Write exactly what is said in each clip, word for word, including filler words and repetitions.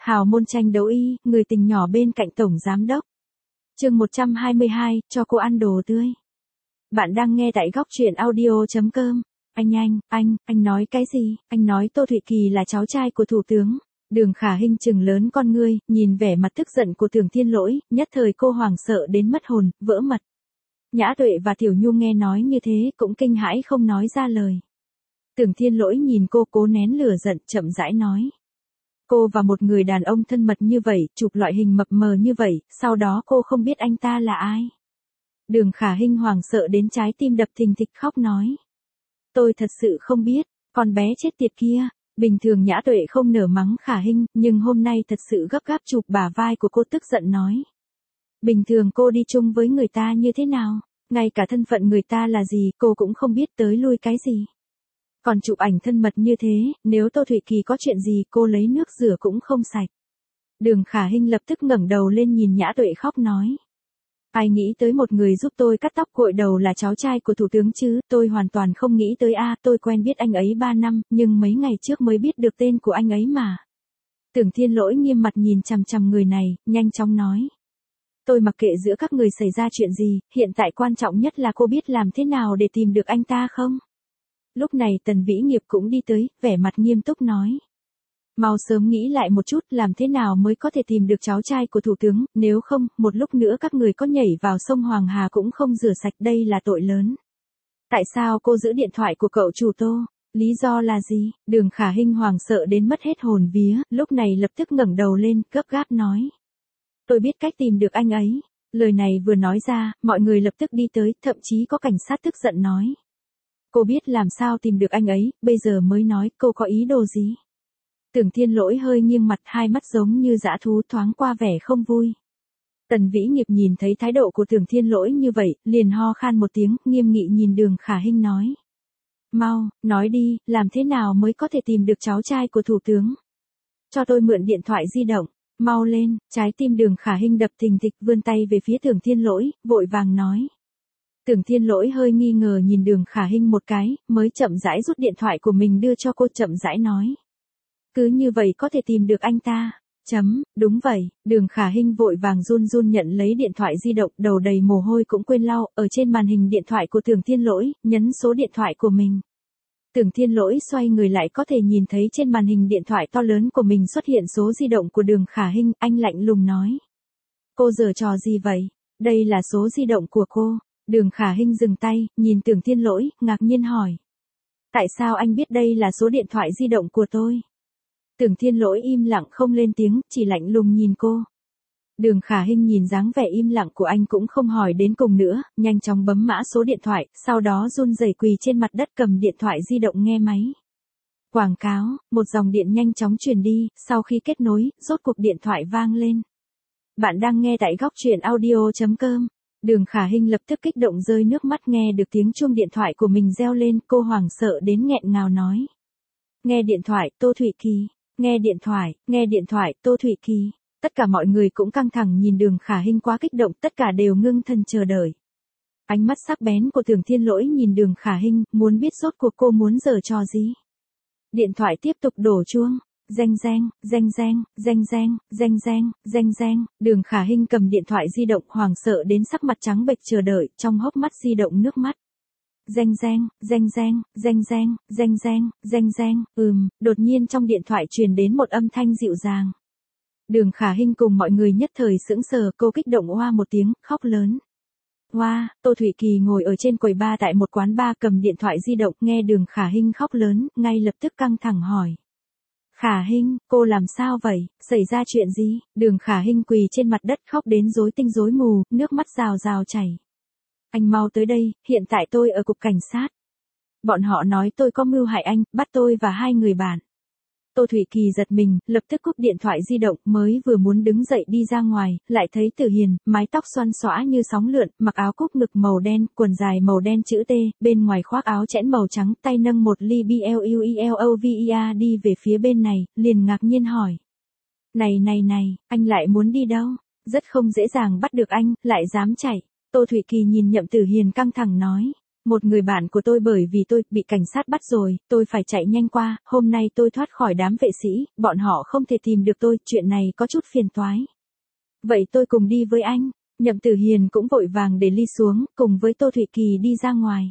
Hào môn tranh đấu y, người tình nhỏ bên cạnh tổng giám đốc. Chương một trăm hai mươi hai, cho cô ăn đồ tươi. Bạn đang nghe tại góc truyện audio chấm com. Anh anh, anh, anh nói cái gì? Anh nói Tô Thụy Kỳ là cháu trai của thủ tướng. Đường Khả Hinh trừng lớn con ngươi, nhìn vẻ mặt tức giận của Tưởng Thiên Lỗi, nhất thời cô hoảng sợ đến mất hồn, vỡ mật. Nhã Tuệ và Tiểu Nhu nghe nói như thế cũng kinh hãi không nói ra lời. Tưởng Thiên Lỗi nhìn cô cố nén lửa giận, chậm rãi nói. Cô và một người đàn ông thân mật như vậy, chụp loại hình mập mờ như vậy, sau đó cô không biết anh ta là ai. Đường Khả Hinh hoảng sợ đến trái tim đập thình thịch khóc nói. Tôi thật sự không biết, con bé chết tiệt kia. Bình thường Nhã Tuệ không nở mắng Khả Hinh, nhưng hôm nay thật sự gấp gáp chụp bả vai của cô tức giận nói. Bình thường cô đi chung với người ta như thế nào, ngay cả thân phận người ta là gì cô cũng không biết tới lui cái gì. Còn chụp ảnh thân mật như thế, nếu Tô Thụy Kỳ có chuyện gì cô lấy nước rửa cũng không sạch. Đường Khả Hinh lập tức ngẩng đầu lên nhìn Nhã Tuệ khóc nói. Ai nghĩ tới một người giúp tôi cắt tóc gội đầu là cháu trai của thủ tướng chứ, tôi hoàn toàn không nghĩ tới a, tôi quen biết anh ấy ba năm, nhưng mấy ngày trước mới biết được tên của anh ấy mà. Tưởng Thiên Lỗi nghiêm mặt nhìn chằm chằm người này, nhanh chóng nói. Tôi mặc kệ giữa các người xảy ra chuyện gì, hiện tại quan trọng nhất là cô biết làm thế nào để tìm được anh ta không? Lúc này Tần Vĩ Nghiệp cũng đi tới, vẻ mặt nghiêm túc nói. Mau sớm nghĩ lại một chút làm thế nào mới có thể tìm được cháu trai của thủ tướng, nếu không, một lúc nữa các người có nhảy vào sông Hoàng Hà cũng không rửa sạch, đây là tội lớn. Tại sao cô giữ điện thoại của cậu chủ Tô? Lý do là gì? Đường Khả Hinh hoảng sợ đến mất hết hồn vía, lúc này lập tức ngẩng đầu lên, gấp gáp nói. Tôi biết cách tìm được anh ấy. Lời này vừa nói ra, mọi người lập tức đi tới, thậm chí có cảnh sát tức giận nói. Cô biết làm sao tìm được anh ấy, bây giờ mới nói cô có ý đồ gì? Tưởng Thiên Lỗi hơi nghiêng mặt, hai mắt giống như dã thú thoáng qua vẻ không vui. Tần Vĩ Nghiệp nhìn thấy thái độ của Tưởng Thiên Lỗi như vậy, liền ho khan một tiếng, nghiêm nghị nhìn Đường Khả Hinh nói. Mau, nói đi, làm thế nào mới có thể tìm được cháu trai của thủ tướng? Cho tôi mượn điện thoại di động, mau lên, trái tim Đường Khả Hinh đập thình thịch vươn tay về phía Tưởng Thiên Lỗi, vội vàng nói. Tưởng Thiên Lỗi hơi nghi ngờ nhìn Đường Khả Hinh một cái, mới chậm rãi rút điện thoại của mình đưa cho cô, chậm rãi nói. Cứ như vậy có thể tìm được anh ta. Chấm, đúng vậy. Đường Khả Hinh vội vàng run run nhận lấy điện thoại di động, đầu đầy mồ hôi cũng quên lau, ở trên màn hình điện thoại của Tưởng Thiên Lỗi, nhấn số điện thoại của mình. Tưởng Thiên Lỗi xoay người lại có thể nhìn thấy trên màn hình điện thoại to lớn của mình xuất hiện số di động của Đường Khả Hinh, anh lạnh lùng nói. Cô giở trò gì vậy? Đây là số di động của cô. Đường Khả Hinh dừng tay, nhìn Tưởng Thiên Lỗi, ngạc nhiên hỏi. Tại sao anh biết đây là số điện thoại di động của tôi? Tưởng Thiên Lỗi im lặng không lên tiếng, chỉ lạnh lùng nhìn cô. Đường Khả Hinh nhìn dáng vẻ im lặng của anh cũng không hỏi đến cùng nữa, nhanh chóng bấm mã số điện thoại, sau đó run rẩy quỳ trên mặt đất cầm điện thoại di động nghe máy. Quảng cáo, một dòng điện nhanh chóng truyền đi, sau khi kết nối, rốt cuộc điện thoại vang lên. Bạn đang nghe tại góc truyện audio chấm com. Đường Khả Hinh lập tức kích động rơi nước mắt nghe được tiếng chuông điện thoại của mình reo lên, cô hoảng sợ đến nghẹn ngào nói. Nghe điện thoại, Tô Thụy Kỳ. Nghe điện thoại, nghe điện thoại, Tô Thụy Kỳ. Tất cả mọi người cũng căng thẳng nhìn Đường Khả Hinh quá kích động, tất cả đều ngưng thần chờ đợi. Ánh mắt sắc bén của Tưởng Thiên Lỗi nhìn Đường Khả Hinh, muốn biết rốt cuộc cô muốn giở trò gì. Điện thoại tiếp tục đổ chuông. Reng reng, reng reng, reng reng, reng reng, reng reng. Đường Khả Hinh cầm điện thoại di động hoảng sợ đến sắc mặt trắng bệch chờ đợi, trong hốc mắt di động nước mắt. Reng reng, reng reng, reng reng, reng reng, reng reng, ừm, đột nhiên trong điện thoại truyền đến một âm thanh dịu dàng. Đường Khả Hinh cùng mọi người nhất thời sững sờ, cô kích động oa một tiếng, khóc lớn. Oa, Tô Thụy Kỳ ngồi ở trên quầy bar tại một quán bar cầm điện thoại di động, nghe Đường Khả Hinh khóc lớn, ngay lập tức căng thẳng hỏi. Khả Hinh, cô làm sao vậy, xảy ra chuyện gì? Đường Khả Hinh quỳ trên mặt đất khóc đến rối tinh rối mù, nước mắt rào rào chảy. Anh mau tới đây, hiện tại tôi ở cục cảnh sát. Bọn họ nói tôi có mưu hại anh, bắt tôi và hai người bạn. Tô Thụy Kỳ giật mình, lập tức cúp điện thoại di động, mới vừa muốn đứng dậy đi ra ngoài, lại thấy Tử Hiền, mái tóc xoăn xõa như sóng lượn, mặc áo cúc ngực màu đen, quần dài màu đen chữ T, bên ngoài khoác áo chẽn màu trắng, tay nâng một ly Bluelovia đi về phía bên này, liền ngạc nhiên hỏi. Này này này, anh lại muốn đi đâu? Rất không dễ dàng bắt được anh, lại dám chạy. Tô Thụy Kỳ nhìn Nhậm Tử Hiền căng thẳng nói. Một người bạn của tôi bởi vì tôi bị cảnh sát bắt rồi, tôi phải chạy nhanh qua, hôm nay tôi thoát khỏi đám vệ sĩ, bọn họ không thể tìm được tôi, chuyện này có chút phiền toái. Vậy tôi cùng đi với anh. Nhậm Tử Hiền cũng vội vàng để ly xuống, cùng với Tô Thụy Kỳ đi ra ngoài.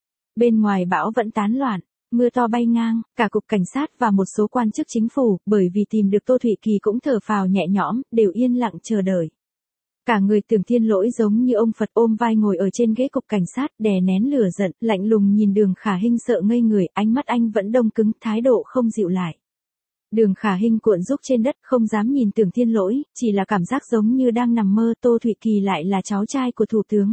Bên ngoài bão vẫn tán loạn, mưa to bay ngang, cả cục cảnh sát và một số quan chức chính phủ, bởi vì tìm được Tô Thụy Kỳ cũng thở phào nhẹ nhõm, đều yên lặng chờ đợi. Cả người Tưởng Thiên Lỗi giống như ông Phật ôm vai ngồi ở trên ghế cục cảnh sát, đè nén lửa giận, lạnh lùng nhìn Đường Khả Hinh sợ ngây người, ánh mắt anh vẫn đông cứng, thái độ không dịu lại. Đường Khả Hinh cuộn rúc trên đất, không dám nhìn Tưởng Thiên Lỗi, chỉ là cảm giác giống như đang nằm mơ. Tô Thụy Kỳ lại là cháu trai của thủ tướng.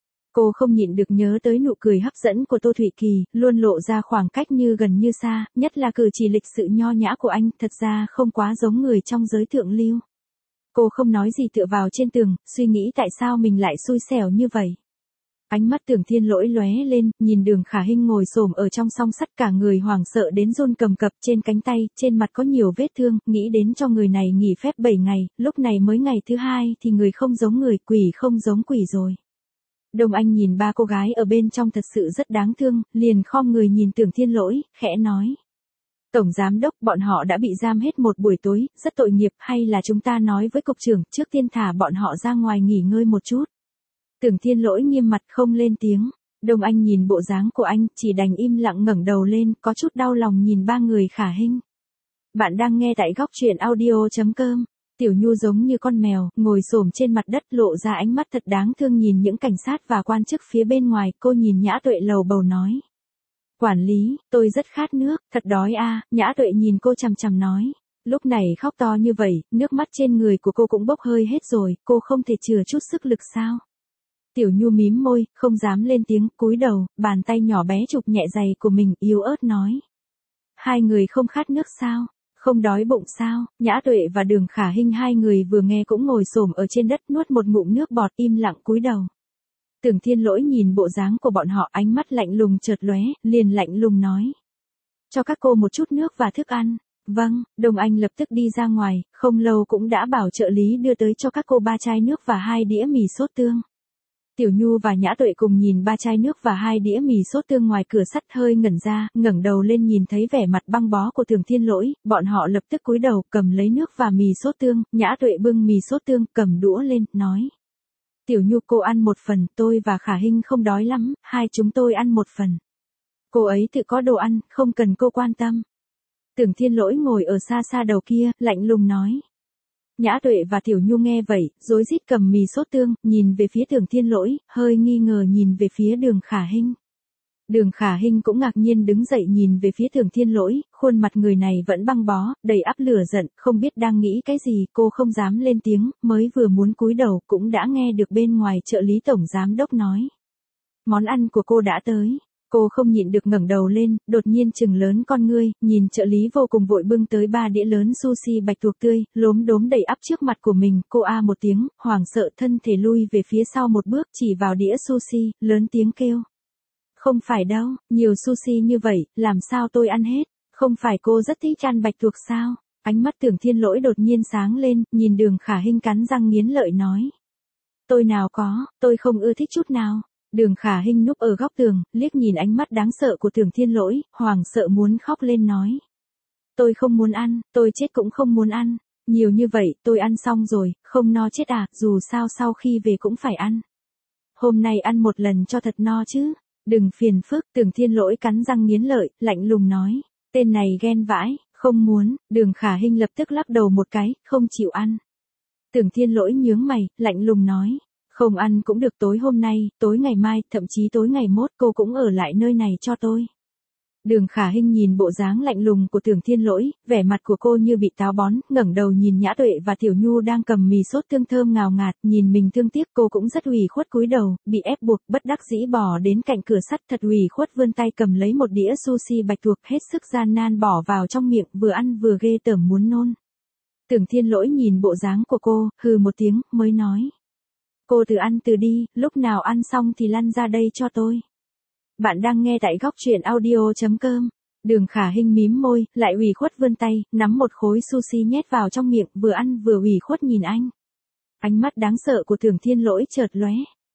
Cô không nhịn được nhớ tới nụ cười hấp dẫn của Tô Thụy Kỳ, luôn lộ ra khoảng cách như gần như xa, nhất là cử chỉ lịch sự nho nhã của anh, thật ra không quá giống người trong giới thượng lưu. Cô không nói gì tựa vào trên tường, suy nghĩ tại sao mình lại xui xẻo như vậy. Ánh mắt Tưởng Thiên Lỗi lóe lên, nhìn Đường Khả Hinh ngồi xổm ở trong song sắt, cả người hoảng sợ đến run cầm cập, trên cánh tay, trên mặt có nhiều vết thương, nghĩ đến cho người này nghỉ phép bảy ngày, lúc này mới ngày thứ hai thì người không giống người, quỷ không giống quỷ rồi. Đông Anh nhìn ba cô gái ở bên trong thật sự rất đáng thương, liền khom người nhìn Tưởng Thiên Lỗi, khẽ nói. Tổng giám đốc, bọn họ đã bị giam hết một buổi tối, rất tội nghiệp, hay là chúng ta nói với cục trưởng, trước tiên thả bọn họ ra ngoài nghỉ ngơi một chút. Tưởng Thiên Lỗi nghiêm mặt không lên tiếng. Đông Anh nhìn bộ dáng của anh, chỉ đành im lặng ngẩng đầu lên, có chút đau lòng nhìn ba người Khả Hinh. Bạn đang nghe tại góc truyện audio chấm com. Tiểu Nhu giống như con mèo, ngồi xổm trên mặt đất, lộ ra ánh mắt thật đáng thương nhìn những cảnh sát và quan chức phía bên ngoài. Cô nhìn Nhã Tuệ lầu bầu nói. Quản lý, tôi rất khát nước, thật đói a. À. Nhã Tuệ nhìn cô chằm chằm nói. Lúc này khóc to như vậy, nước mắt trên người của cô cũng bốc hơi hết rồi, cô không thể chừa chút sức lực sao? Tiểu Nhu mím môi, không dám lên tiếng, cúi đầu, bàn tay nhỏ bé chụp nhẹ giày của mình, yếu ớt nói. Hai người không khát nước sao? Không đói bụng sao? Nhã Tuệ và Đường Khả Hinh hai người vừa nghe cũng ngồi xổm ở trên đất, nuốt một ngụm nước bọt, im lặng cúi đầu. Tưởng Thiên Lỗi nhìn bộ dáng của bọn họ, ánh mắt lạnh lùng chợt lóe, liền lạnh lùng nói. Cho các cô một chút nước và thức ăn. Vâng, Đông Anh lập tức đi ra ngoài, không lâu cũng đã bảo trợ lý đưa tới cho các cô ba chai nước và hai đĩa mì sốt tương. Tiểu Nhu và Nhã Tuệ cùng nhìn ba chai nước và hai đĩa mì sốt tương ngoài cửa sắt, hơi ngẩn ra, ngẩng đầu lên nhìn thấy vẻ mặt băng bó của Tưởng Thiên Lỗi, bọn họ lập tức cúi đầu, cầm lấy nước và mì sốt tương. Nhã Tuệ bưng mì sốt tương, cầm đũa lên, nói. Tiểu Nhu, cô ăn một phần, tôi và Khả Hinh không đói lắm, hai chúng tôi ăn một phần. Cô ấy tự có đồ ăn, không cần cô quan tâm. Tưởng Thiên Lỗi ngồi ở xa xa đầu kia, lạnh lùng nói. Nhã Tuệ và Tiểu Nhu nghe vậy, rối rít cầm mì sốt tương, nhìn về phía Tưởng Thiên Lỗi, hơi nghi ngờ nhìn về phía Đường Khả Hinh. Đường Khả Hinh cũng ngạc nhiên đứng dậy nhìn về phía Tưởng Thiên Lỗi, khuôn mặt người này vẫn băng bó, đầy áp lửa giận, không biết đang nghĩ cái gì, cô không dám lên tiếng, mới vừa muốn cúi đầu cũng đã nghe được bên ngoài trợ lý tổng giám đốc nói. Món ăn của cô đã tới. Cô không nhịn được ngẩng đầu lên, đột nhiên trừng lớn con ngươi, nhìn trợ lý vô cùng vội bưng tới ba đĩa lớn sushi bạch tuộc tươi, lốm đốm đầy ắp trước mặt của mình, cô a một tiếng, hoảng sợ thân thể lui về phía sau một bước, chỉ vào đĩa sushi, lớn tiếng kêu. Không phải đâu, nhiều sushi như vậy, làm sao tôi ăn hết, không phải cô rất thích ăn bạch tuộc sao? Ánh mắt Tưởng Thiên Lỗi đột nhiên sáng lên, nhìn Đường Khả Hinh cắn răng nghiến lợi nói. Tôi nào có, tôi không ưa thích chút nào. Đường Khả Hinh núp ở góc tường, liếc nhìn ánh mắt đáng sợ của Tưởng Thiên Lỗi, hoảng sợ muốn khóc lên nói. Tôi không muốn ăn, tôi chết cũng không muốn ăn. Nhiều như vậy, tôi ăn xong rồi, không no chết à, dù sao sau khi về cũng phải ăn. Hôm nay ăn một lần cho thật no chứ. Đừng phiền phức, Tưởng Thiên Lỗi cắn răng nghiến lợi, lạnh lùng nói. Tên này ghen vãi, không muốn. Đường Khả Hinh lập tức lắc đầu một cái, không chịu ăn. Tưởng Thiên Lỗi nhướng mày, lạnh lùng nói. Không ăn cũng được, tối hôm nay, tối ngày mai, thậm chí tối ngày mốt cô cũng ở lại nơi này cho tôi. Đường Khả Hinh nhìn bộ dáng lạnh lùng của Tưởng Thiên Lỗi, vẻ mặt của cô như bị táo bón, ngẩng đầu nhìn Nhã Tuệ và Tiểu Nhu đang cầm mì sốt tương thơm ngào ngạt, nhìn mình thương tiếc, cô cũng rất ủy khuất cúi đầu, bị ép buộc, bất đắc dĩ bỏ đến cạnh cửa sắt, thật ủy khuất vươn tay cầm lấy một đĩa sushi bạch tuộc, hết sức gian nan bỏ vào trong miệng, vừa ăn vừa ghê tởm muốn nôn. Tưởng Thiên Lỗi nhìn bộ dáng của cô, hừ một tiếng, mới nói. Cô tự ăn từ đi, lúc nào ăn xong thì lăn ra đây cho tôi. Bạn đang nghe tại góc truyện audio chấm com. Đường Khả Hinh mím môi, lại ủy khuất vươn tay, nắm một khối sushi nhét vào trong miệng, vừa ăn vừa ủy khuất nhìn anh. Ánh mắt đáng sợ của Tưởng Thiên Lỗi chợt lóe.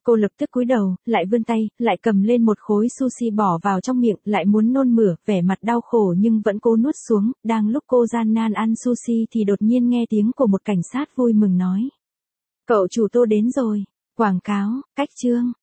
Cô lập tức cúi đầu, lại vươn tay, lại cầm lên một khối sushi bỏ vào trong miệng, lại muốn nôn mửa, vẻ mặt đau khổ nhưng vẫn cố nuốt xuống. Đang lúc cô gian nan ăn sushi thì đột nhiên nghe tiếng của một cảnh sát vui mừng nói. Cậu chủ Tô đến rồi. Quảng cáo, cách chương.